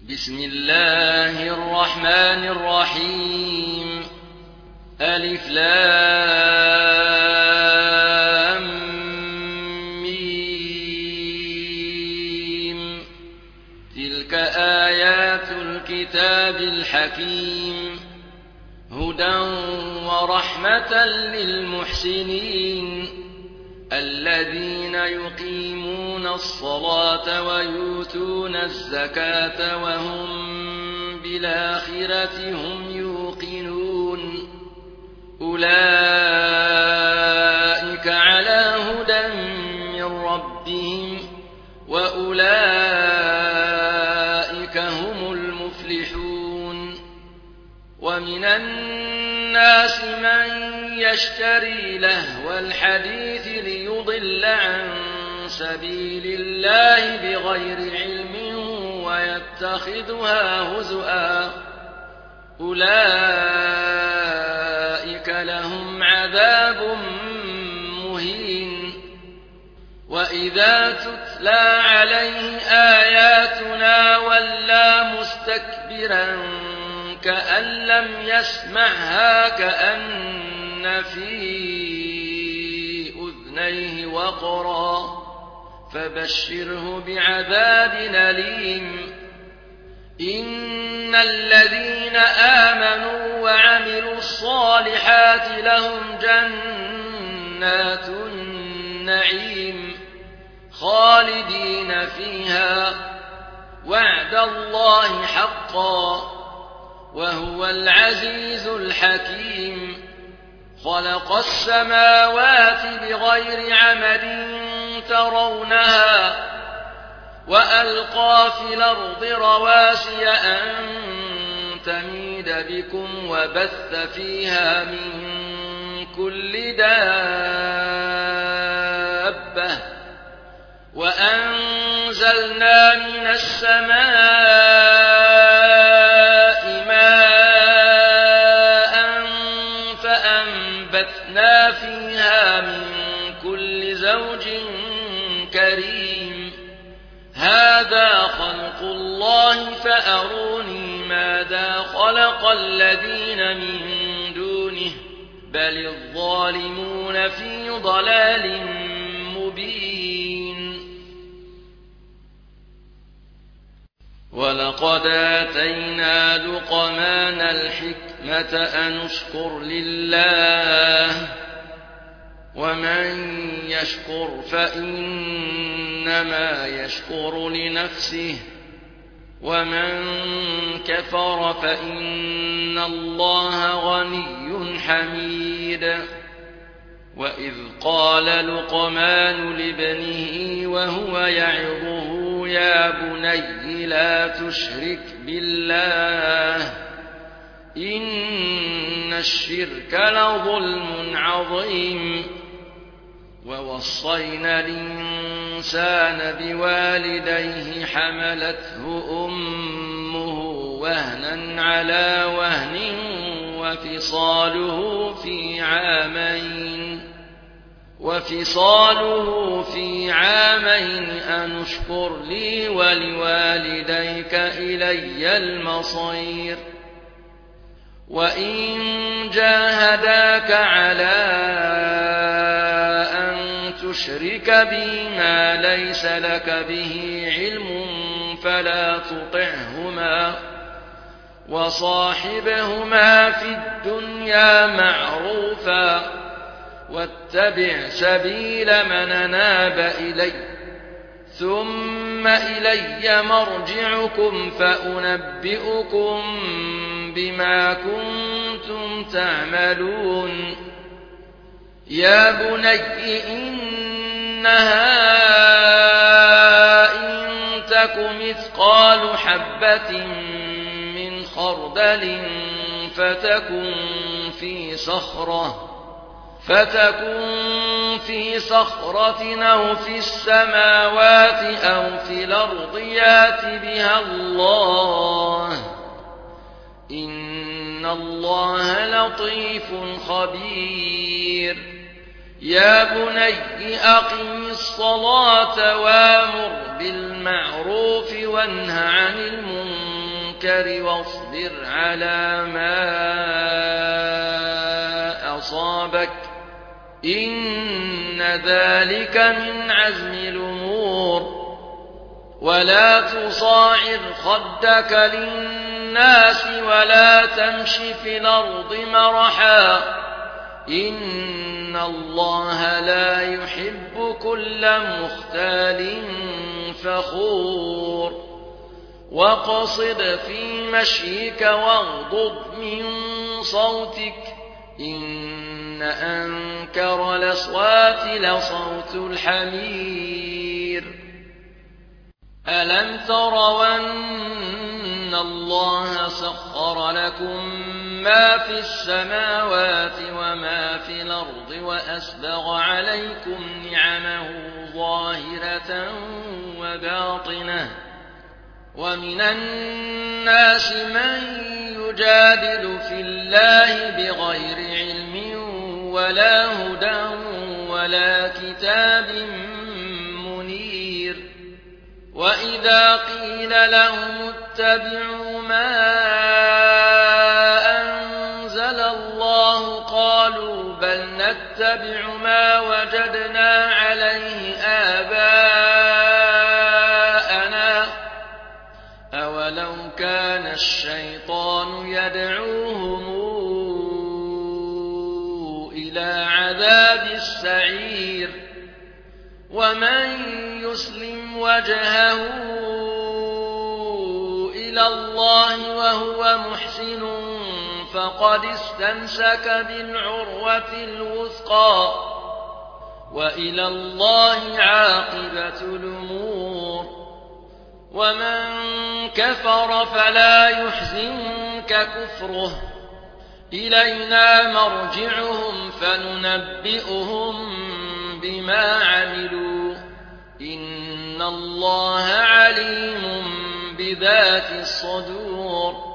بسم الله الرحمن الرحيم. ألف لام ميم. تلك آيات الكتاب الحكيم، هدى ورحمة للمحسنين الذين يقيمون الصلاة ويؤتون الزكاة وهم بالآخرة هم يوقنون. أولئك على هدى من ربهم وأولئك هم المفلحون. ومن الناس من يشتري لهو الحديث ليضل عن سبيل الله بغير علم ويتخذها هزؤا، أولئك لهم عذاب مهين. وإذا تتلى عليه آياتنا ولى مستكبرا كأن لم يسمعها كأن في أذنيه وقرا، فبشره بعذاب أليم. إن الذين آمنوا وعملوا الصالحات لهم جنات النعيم خالدين فيها، وعد الله حقا، وهو العزيز الحكيم. خلق السماوات بغير عمد ترونها، وألقى في الأرض رواسي أن تميد بكم وبث فيها من كل دابة، وأنزلنا من السماء ماء فأنبتنا فيها من كل زوج كريم. هذا خلق الله فأروني ماذا خلق الذين من دونه، بل الظالمون في ضلال مبين. ولقد آتينا لقمان الحكمة أن اشكر لله، ومن يشكر فإنما يشكر لنفسه، ومن كفر فإن الله غني حميد. وإذ قال لقمان لابنه وهو يعظه يا بني لا تشرك بالله إن الشرك لظلم عظيم. ووصينا الإنسان بوالديه حملته أمه وهنا على وهن وفصاله في عامين أن اشكر لي ولوالديك إلي المصير. وإن جاهداك على أن تشرك بي ما ليس لك به علم فلا تطعهما، وصاحبهما في الدنيا معروفا، واتبع سبيل من أناب إلي، ثم إلي مرجعكم فأنبئكم بما كنتم تعملون. يا بني إنها إن تك مثقال حبة من خردل فتكن في صخرة أو في السماوات أو في الأرض يأت بها الله، إن الله لطيف خبير. يا بني أقم الصلاة وامر بالمعروف وانه عن المنكر المنكر واصبر على ما أصابك إن ذلك من عزم الأمور ولا تصاعر خدك للناس ولا تمش في الأرض مرحا إن الله لا يحب كل مختال فخور وقصد في مشيك واغضض من صوتك إن أنكر الأصوات لصوت الحمير ألم تروا أن الله سخر لكم ما في السماوات وما في الأرض وأسبغ عليكم نعمه ظاهرة وباطنة ومن الناس من يجادل في الله بغير علم ولا هدى ولا كتاب منير وإذا قيل لهم اتبعوا ما أنزل الله قالوا بل نتبع ما وجدنا عليه آباءنا أولو كان الشيطان يدعوهم إلى عذاب السعير ومن يسلم وجهه إلى الله وهو محسن فقد استمسك بالعروة الوثقى وإلى الله عاقبة الأمور ومن كفر فلا يحزنك كفره إلينا مرجعهم فننبئهم بما عملوا إن الله عليم بذات الصدور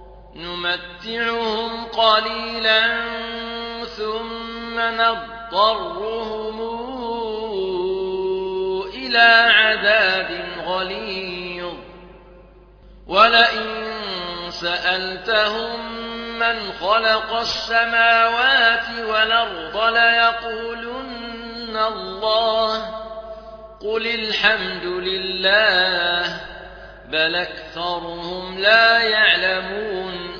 نمتعهم قليلا ثم نضطرهم إلى عذاب غليظ ولئن سألتهم من خلق السماوات والأرض ليقولن الله قل الحمد لله بل أكثرهم لا يعلمون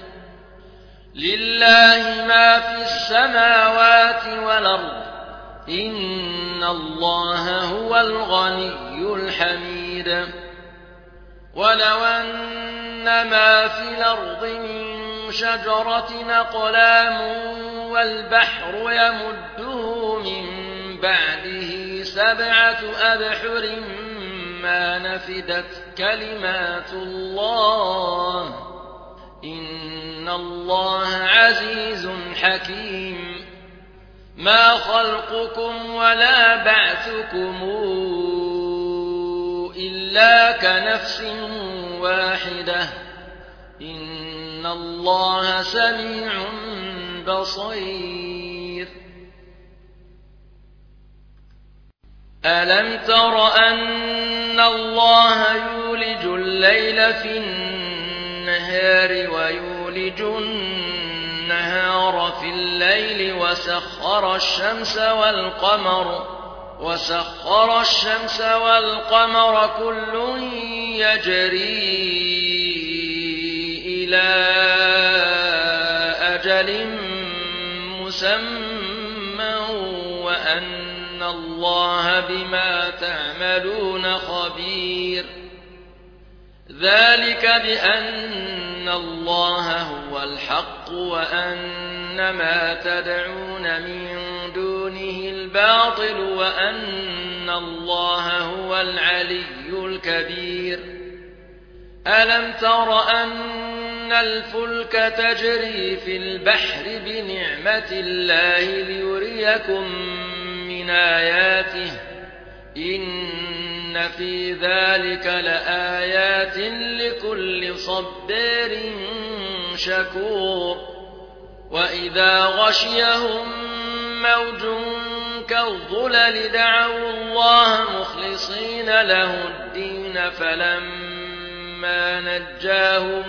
لله ما في السماوات والأرض إن الله هو الغني الحميد ولو أن ما في الأرض من شجرة أقلام والبحر يمده من بعده 7 أبحر ما نفدت كلمات الله إن الله عزيز حكيم ما خلقكم ولا بعثكم إلا كنفس واحدة إن الله سميع بصير ألم تر أن الله يولج الليل في النهار ويولج النهار في الليل وسخر الشمس والقمر كل يجري إلى أجل مسمى وأن الله بما تعملون خبير ذلك بأن الله هو الحق وأن ما تدعون من دونه الباطل وأن الله هو العلي الكبير ألم تر أن الفلك تجري في البحر بنعمة الله ليريكم من آياته إن في ذلك لآيات لكل صبار شكور وإذا غشيهم موج كالظلل دعوا الله مخلصين له الدين فلما فلما نجاهم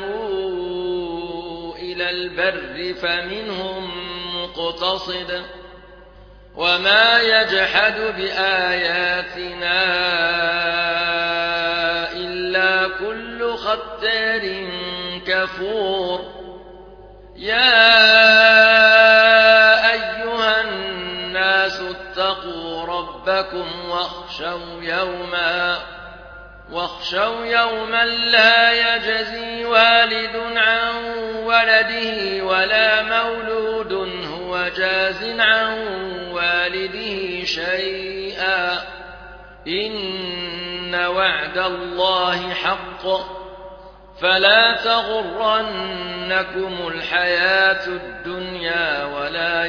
إلى البر فمنهم مقتصد وما يجحد بآياتنا إلا كل ختار كفور يا أيها الناس اتقوا ربكم واخشوا يوما لا يجزي والد عن ولده ولا مولود هو جاز عن والده شيئا إن وعد الله حق فلا تغرنكم الحياة الدنيا ولا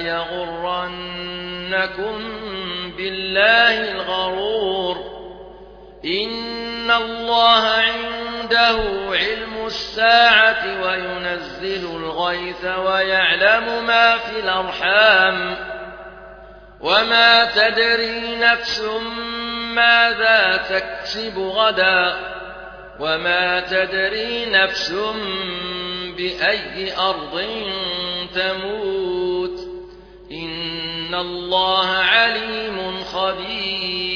يغرنكم بالله الغرور إن الله عنده علم الساعة وينزل الغيث ويعلم ما في الأرحام وما تدري نفس ماذا تكسب غدا وما تدري نفس بأي أرض تموت إن الله عليم خبير